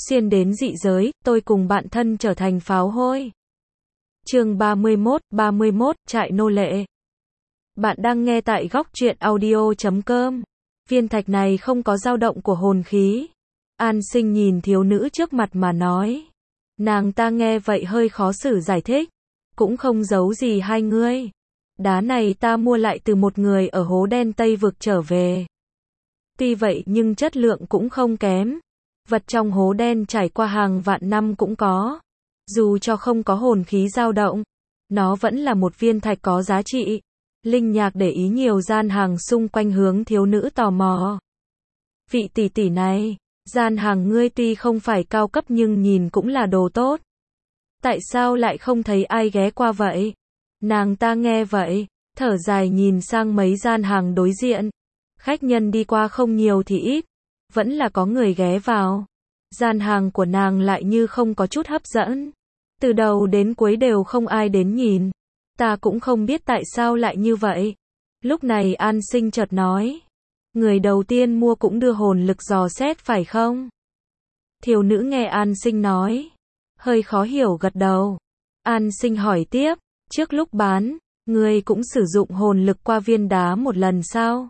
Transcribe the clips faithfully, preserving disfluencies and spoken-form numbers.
xuyên đến dị giới, tôi cùng bạn thân trở thành pháo hôi. Chương ba mươi mốt, ba mươi mốt, trại nô lệ. Bạn đang nghe tại góc truyện audio chấm com. Viên thạch này không có dao động của hồn khí. An Sinh nhìn thiếu nữ trước mặt mà nói. Nàng ta nghe vậy hơi khó xử giải thích. Cũng không giấu gì hai ngươi. Đá này ta mua lại từ một người ở hố đen Tây vực trở về. Tuy vậy nhưng chất lượng cũng không kém. Vật trong hố đen trải qua hàng vạn năm cũng có. Dù cho không có hồn khí dao động, nó vẫn là một viên thạch có giá trị. Linh Nhạc để ý nhiều gian hàng xung quanh hướng thiếu nữ tò mò. Vị tỷ tỷ này, gian hàng ngươi tuy không phải cao cấp nhưng nhìn cũng là đồ tốt. Tại sao lại không thấy ai ghé qua vậy? Nàng ta nghe vậy, thở dài nhìn sang mấy gian hàng đối diện. Khách nhân đi qua không nhiều thì ít, vẫn là có người ghé vào. Gian hàng của nàng lại như không có chút hấp dẫn. Từ đầu đến cuối đều không ai đến nhìn. Ta cũng không biết tại sao lại như vậy. Lúc này An Sinh chợt nói. Người đầu tiên mua cũng đưa hồn lực dò xét phải không? Thiếu nữ nghe An Sinh nói. Hơi khó hiểu gật đầu. An Sinh hỏi tiếp. Trước lúc bán, người cũng sử dụng hồn lực qua viên đá một lần sao?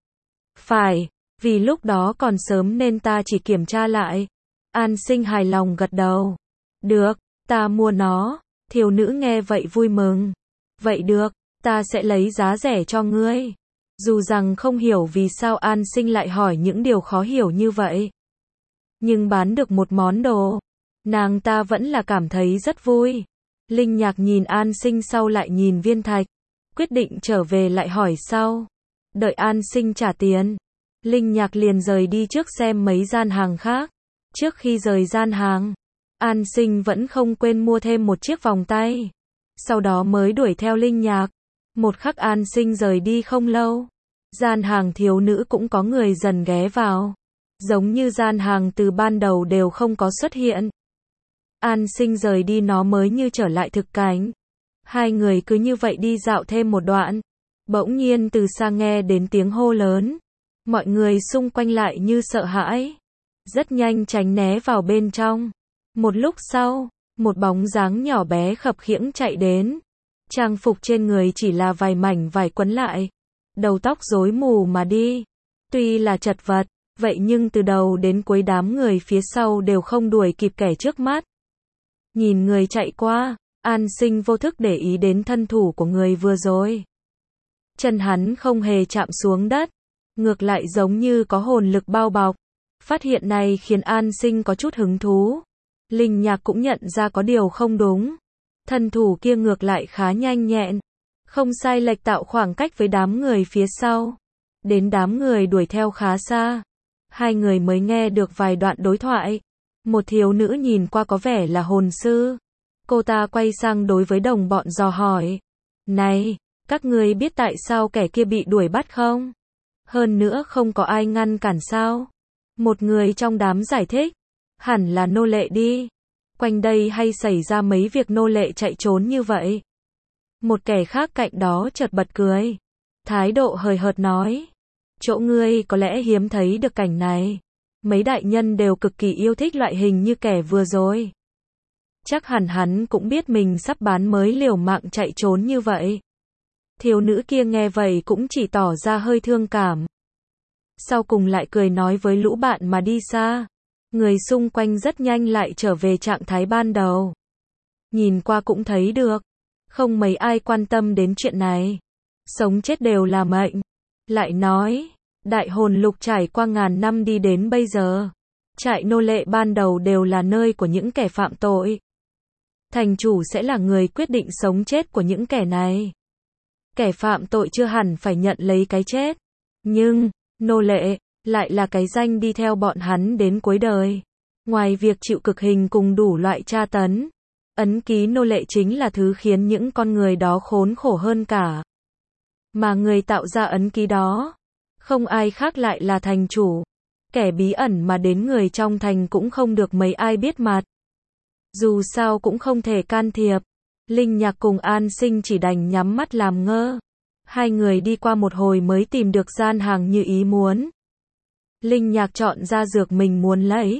Phải, vì lúc đó còn sớm nên ta chỉ kiểm tra lại. An Sinh hài lòng gật đầu. Được, ta mua nó. Thiếu nữ nghe vậy vui mừng. Vậy được, ta sẽ lấy giá rẻ cho ngươi. Dù rằng không hiểu vì sao An Sinh lại hỏi những điều khó hiểu như vậy. Nhưng bán được một món đồ, nàng ta vẫn là cảm thấy rất vui. Linh Nhạc nhìn An Sinh sau lại nhìn viên thạch. Quyết định trở về lại hỏi sau. Đợi An Sinh trả tiền. Linh Nhạc liền rời đi trước xem mấy gian hàng khác. Trước khi rời gian hàng, An Sinh vẫn không quên mua thêm một chiếc vòng tay. Sau đó mới đuổi theo Linh Nhạc. Một khắc An Sinh rời đi không lâu. Gian hàng thiếu nữ cũng có người dần ghé vào. Giống như gian hàng từ ban đầu đều không có xuất hiện. An Sinh rời đi nó mới như trở lại thực cảnh. Hai người cứ như vậy đi dạo thêm một đoạn. Bỗng nhiên từ xa nghe đến tiếng hô lớn. Mọi người xung quanh lại như sợ hãi. Rất nhanh tránh né vào bên trong. Một lúc sau, một bóng dáng nhỏ bé khập khiễng chạy đến. Trang phục trên người chỉ là vài mảnh vải quấn lại. Đầu tóc rối mù mà đi. Tuy là chật vật, vậy nhưng từ đầu đến cuối đám người phía sau đều không đuổi kịp kẻ trước mắt. Nhìn người chạy qua, An Sinh vô thức để ý đến thân thủ của người vừa rồi. Chân hắn không hề chạm xuống đất, ngược lại giống như có hồn lực bao bọc. Phát hiện này khiến An Sinh có chút hứng thú. Linh Nhạc cũng nhận ra có điều không đúng. Thân thủ kia ngược lại khá nhanh nhẹn, không sai lệch tạo khoảng cách với đám người phía sau. Đến đám người đuổi theo khá xa. Hai người mới nghe được vài đoạn đối thoại. Một thiếu nữ nhìn qua có vẻ là hồn sư. Cô ta quay sang đối với đồng bọn dò hỏi. Này, các ngươi biết tại sao kẻ kia bị đuổi bắt không? Hơn nữa không có ai ngăn cản sao? Một người trong đám giải thích. Hẳn là nô lệ đi. Quanh đây hay xảy ra mấy việc nô lệ chạy trốn như vậy. Một kẻ khác cạnh đó chợt bật cười. Thái độ hời hợt nói. Chỗ ngươi có lẽ hiếm thấy được cảnh này. Mấy đại nhân đều cực kỳ yêu thích loại hình như kẻ vừa rồi. Chắc hẳn hắn cũng biết mình sắp bán mới liều mạng chạy trốn như vậy. Thiếu nữ kia nghe vậy cũng chỉ tỏ ra hơi thương cảm. Sau cùng lại cười nói với lũ bạn mà đi xa. Người xung quanh rất nhanh lại trở về trạng thái ban đầu. Nhìn qua cũng thấy được. Không mấy ai quan tâm đến chuyện này. Sống chết đều là mệnh. Lại nói, đại hồn lục trải qua ngàn năm đi đến bây giờ. Trại nô lệ ban đầu đều là nơi của những kẻ phạm tội. Thành chủ sẽ là người quyết định sống chết của những kẻ này. Kẻ phạm tội chưa hẳn phải nhận lấy cái chết. Nhưng, nô lệ, lại là cái danh đi theo bọn hắn đến cuối đời. Ngoài việc chịu cực hình cùng đủ loại tra tấn, ấn ký nô lệ chính là thứ khiến những con người đó khốn khổ hơn cả. Mà người tạo ra ấn ký đó, không ai khác lại là thành chủ. Kẻ bí ẩn mà đến người trong thành cũng không được mấy ai biết mặt. Dù sao cũng không thể can thiệp. Linh Nhạc cùng An Sinh chỉ đành nhắm mắt làm ngơ. Hai người đi qua một hồi mới tìm được gian hàng như ý muốn. Linh Nhạc chọn ra dược mình muốn lấy.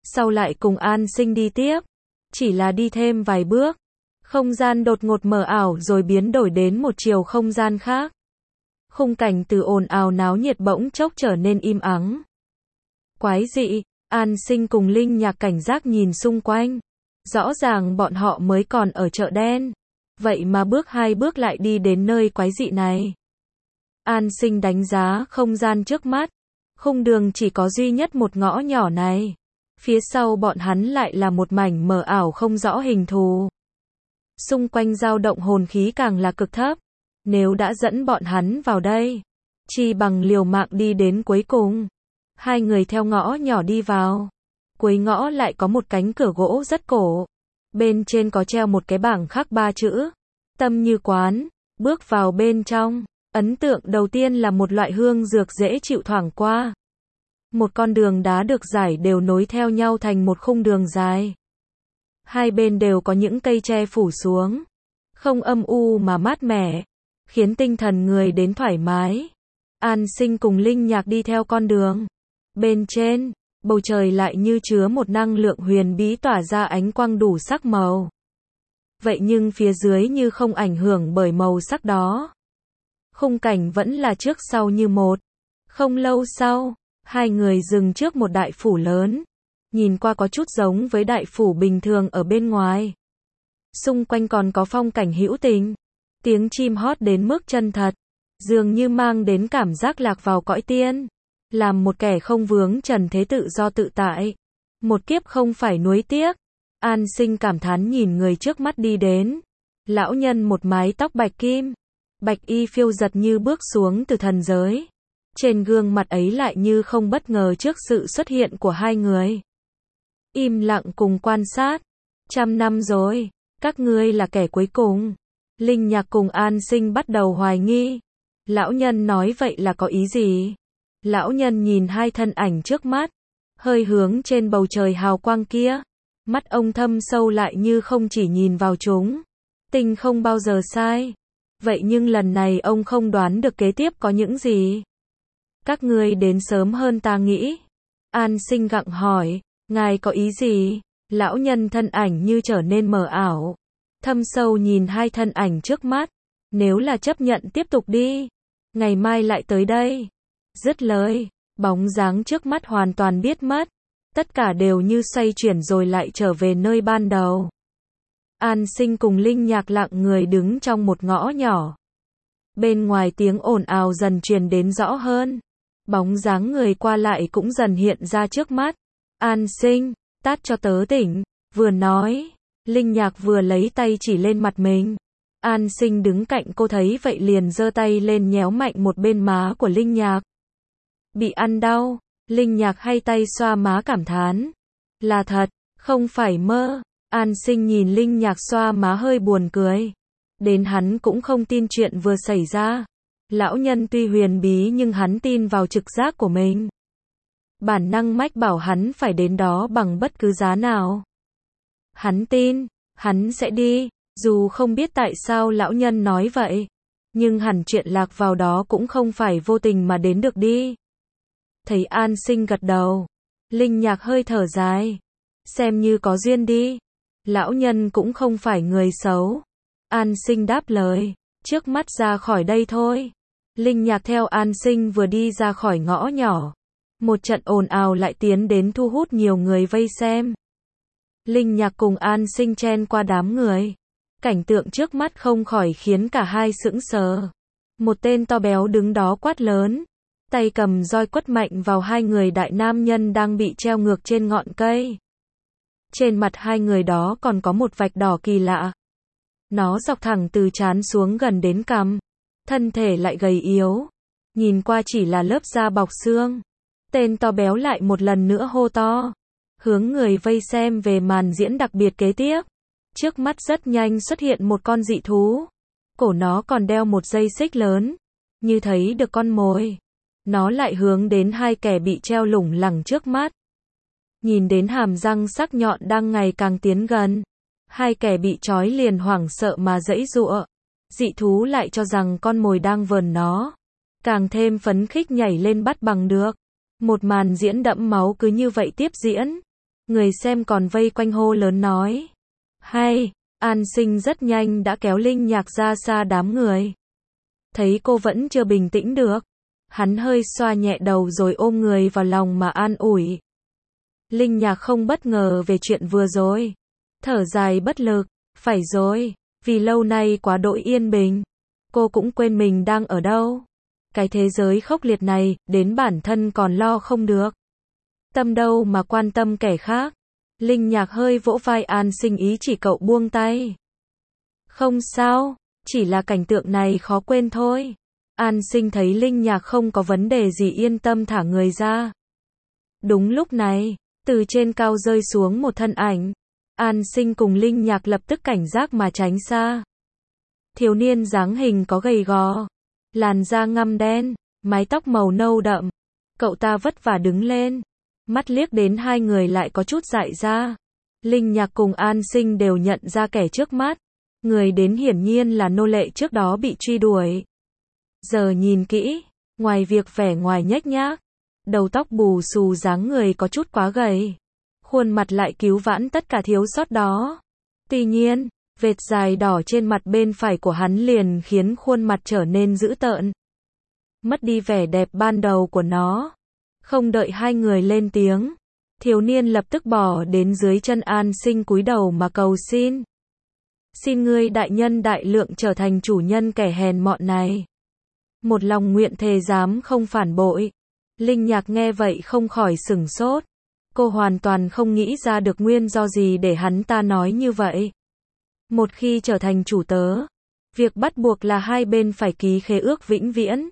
sau lại cùng An Sinh đi tiếp. Chỉ là đi thêm vài bước, không gian đột ngột mờ ảo rồi biến đổi đến một chiều không gian khác. Khung cảnh từ ồn ào náo nhiệt bỗng chốc trở nên im ắng. Quái dị, An Sinh cùng Linh Nhạc cảnh giác nhìn xung quanh. Rõ ràng bọn họ mới còn ở chợ đen. Vậy mà bước hai bước lại đi đến nơi quái dị này. An Sinh đánh giá không gian trước mắt. Khung đường chỉ có duy nhất một ngõ nhỏ này. Phía sau bọn hắn lại là một mảnh mờ ảo không rõ hình thù. Xung quanh dao động hồn khí càng là cực thấp. Nếu đã dẫn bọn hắn vào đây, chi bằng liều mạng đi đến cuối cùng. Hai người theo ngõ nhỏ đi vào. Cuối ngõ lại có một cánh cửa gỗ rất cổ. Bên trên có treo một cái bảng khắc ba chữ. Tâm như quán. Bước vào bên trong. Ấn tượng đầu tiên là một loại hương dược dễ chịu thoảng qua. Một con đường đá được rải đều nối theo nhau thành một khung đường dài. Hai bên đều có những cây tre phủ xuống. Không âm u mà mát mẻ. Khiến tinh thần người đến thoải mái. An Sinh cùng Linh Nhạc đi theo con đường. Bên trên, bầu trời lại như chứa một năng lượng huyền bí tỏa ra ánh quang đủ sắc màu. Vậy nhưng phía dưới như không ảnh hưởng bởi màu sắc đó. Khung cảnh vẫn là trước sau như một. Không lâu sau, hai người dừng trước một đại phủ lớn. Nhìn qua có chút giống với đại phủ bình thường ở bên ngoài. Xung quanh còn có phong cảnh hữu tình. Tiếng chim hót đến mức chân thật. Dường như mang đến cảm giác lạc vào cõi tiên. Làm một kẻ không vướng trần thế tự do tự tại. Một kiếp không phải nuối tiếc. An Sinh cảm thán nhìn người trước mắt đi đến. Lão nhân một mái tóc bạch kim. Bạch y phiêu giật như bước xuống từ thần giới. Trên gương mặt ấy lại như không bất ngờ trước sự xuất hiện của hai người. Im lặng cùng quan sát. Trăm năm rồi, các ngươi là kẻ cuối cùng. Linh Nhạc cùng An Sinh bắt đầu hoài nghi. Lão nhân nói vậy là có ý gì? Lão nhân nhìn hai thân ảnh trước mắt. Hơi hướng trên bầu trời hào quang kia. Mắt ông thâm sâu lại như không chỉ nhìn vào chúng. Tình không bao giờ sai. Vậy nhưng lần này ông không đoán được kế tiếp có những gì. Các ngươi đến sớm hơn ta nghĩ. An Sinh gặng hỏi, ngài có ý gì? Lão nhân thân ảnh như trở nên mờ ảo. Thâm sâu nhìn hai thân ảnh trước mắt. Nếu là chấp nhận tiếp tục đi. Ngày mai lại tới đây. Dứt lời, bóng dáng trước mắt hoàn toàn biết mất. Tất cả đều như xoay chuyển rồi lại trở về nơi ban đầu. An Sinh cùng Linh Nhạc lặng người đứng trong một ngõ nhỏ. Bên ngoài tiếng ồn ào dần truyền đến rõ hơn. Bóng dáng người qua lại cũng dần hiện ra trước mắt. An Sinh, tát cho tớ tỉnh. Vừa nói, Linh Nhạc vừa lấy tay chỉ lên mặt mình. An Sinh đứng cạnh cô thấy vậy liền giơ tay lên nhéo mạnh một bên má của Linh Nhạc. Bị ăn đau, Linh Nhạc hay tay xoa má cảm thán. Là thật, không phải mơ. An Sinh nhìn Linh Nhạc xoa má hơi buồn cười. Đến hắn cũng không tin chuyện vừa xảy ra. Lão nhân tuy huyền bí nhưng hắn tin vào trực giác của mình. Bản năng mách bảo hắn phải đến đó bằng bất cứ giá nào. Hắn tin, hắn sẽ đi, dù không biết tại sao lão nhân nói vậy. Nhưng hẳn chuyện lạc vào đó cũng không phải vô tình mà đến được đi. Thấy An Sinh gật đầu. Linh Nhạc hơi thở dài. Xem như có duyên đi. Lão nhân cũng không phải người xấu. An Sinh đáp lời. Trước mắt ra khỏi đây thôi. Linh Nhạc theo An Sinh vừa đi ra khỏi ngõ nhỏ. Một trận ồn ào lại tiến đến thu hút nhiều người vây xem. Linh Nhạc cùng An Sinh chen qua đám người. Cảnh tượng trước mắt không khỏi khiến cả hai sững sờ. Một tên to béo đứng đó quát lớn. Tay cầm roi quất mạnh vào hai người đại nam nhân đang bị treo ngược trên ngọn cây. Trên mặt hai người đó còn có một vạch đỏ kỳ lạ. Nó dọc thẳng từ trán xuống gần đến cằm. Thân thể lại gầy yếu. Nhìn qua chỉ là lớp da bọc xương. Tên to béo lại một lần nữa hô to. Hướng người vây xem về màn diễn đặc biệt kế tiếp. Trước mắt rất nhanh xuất hiện một con dị thú. Cổ nó còn đeo một dây xích lớn. Như thấy được con mồi. Nó lại hướng đến hai kẻ bị treo lủng lẳng trước mắt. Nhìn đến hàm răng sắc nhọn đang ngày càng tiến gần. Hai kẻ bị trói liền hoảng sợ mà giãy giụa. Dị thú lại cho rằng con mồi đang vờn nó. Càng thêm phấn khích nhảy lên bắt bằng được. Một màn diễn đẫm máu cứ như vậy tiếp diễn. Người xem còn vây quanh hô lớn nói. Hay, An Sinh rất nhanh đã kéo Linh Nhạc ra xa đám người. Thấy cô vẫn chưa bình tĩnh được, hắn hơi xoa nhẹ đầu rồi ôm người vào lòng mà an ủi. Linh Nhạc không bất ngờ về chuyện vừa rồi. Thở dài bất lực, phải rồi, vì lâu nay quá đỗi yên bình. Cô cũng quên mình đang ở đâu. Cái thế giới khốc liệt này, đến bản thân còn lo không được. Tâm đâu mà quan tâm kẻ khác. Linh Nhạc hơi vỗ vai An Sinh ý chỉ cậu buông tay. Không sao, chỉ là cảnh tượng này khó quên thôi. An Sinh thấy Linh Nhạc không có vấn đề gì yên tâm thả người ra. Đúng lúc này, từ trên cao rơi xuống một thân ảnh. An Sinh cùng Linh Nhạc lập tức cảnh giác mà tránh xa. Thiếu niên dáng hình có gầy gò, làn da ngăm đen, mái tóc màu nâu đậm. Cậu ta vất vả đứng lên, mắt liếc đến hai người lại có chút dại ra. Linh Nhạc cùng An Sinh đều nhận ra kẻ trước mắt. Người đến hiển nhiên là nô lệ trước đó bị truy đuổi. Giờ nhìn kỹ, ngoài việc vẻ ngoài nhếch nhác, đầu tóc bù xù dáng người có chút quá gầy. Khuôn mặt lại cứu vãn tất cả thiếu sót đó. Tuy nhiên, vệt dài đỏ trên mặt bên phải của hắn liền khiến khuôn mặt trở nên dữ tợn. Mất đi vẻ đẹp ban đầu của nó. Không đợi hai người lên tiếng, thiếu niên lập tức bỏ đến dưới chân An Sinh cúi đầu mà cầu xin. Xin ngươi đại nhân đại lượng trở thành chủ nhân kẻ hèn mọn này. Một lòng nguyện thề dám không phản bội. Linh Nhạc nghe vậy không khỏi sửng sốt. Cô hoàn toàn không nghĩ ra được nguyên do gì để hắn ta nói như vậy. Một khi trở thành chủ tớ, việc bắt buộc là hai bên phải ký khế ước vĩnh viễn.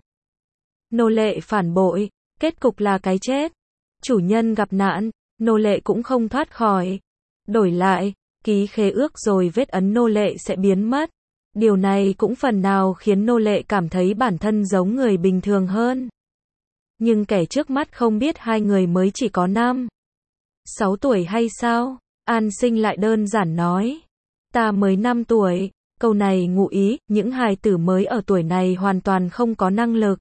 Nô lệ phản bội, kết cục là cái chết. Chủ nhân gặp nạn, nô lệ cũng không thoát khỏi. Đổi lại, ký khế ước rồi vết ấn nô lệ sẽ biến mất. Điều này cũng phần nào khiến nô lệ cảm thấy bản thân giống người bình thường hơn. Nhưng kẻ trước mắt không biết hai người mới chỉ có năm, sáu tuổi hay sao? An Sinh lại đơn giản nói. Ta mới năm tuổi, câu này ngụ ý, những hài tử mới ở tuổi này hoàn toàn không có năng lực.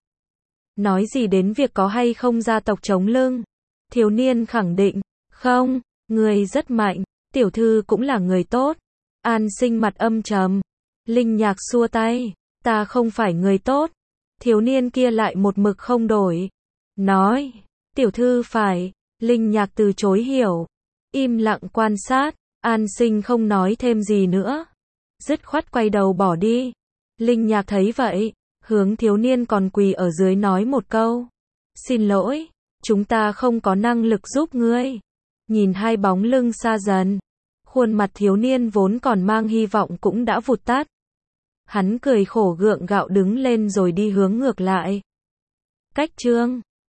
Nói gì đến việc có hay không gia tộc chống lưng. Thiếu niên khẳng định, không, người rất mạnh, tiểu thư cũng là người tốt. An Sinh mặt âm trầm. Linh Nhạc xua tay, ta không phải người tốt. Thiếu niên kia lại một mực không đổi. Nói, tiểu thư phải. Linh Nhạc từ chối hiểu. Im lặng quan sát. An Sinh không nói thêm gì nữa. Dứt khoát quay đầu bỏ đi. Linh Nhạc thấy vậy, hướng thiếu niên còn quỳ ở dưới nói một câu. Xin lỗi, chúng ta không có năng lực giúp ngươi. Nhìn hai bóng lưng xa dần, khuôn mặt thiếu niên vốn còn mang hy vọng cũng đã vụt tắt. Hắn cười khổ gượng gạo đứng lên rồi đi hướng ngược lại. Cách chương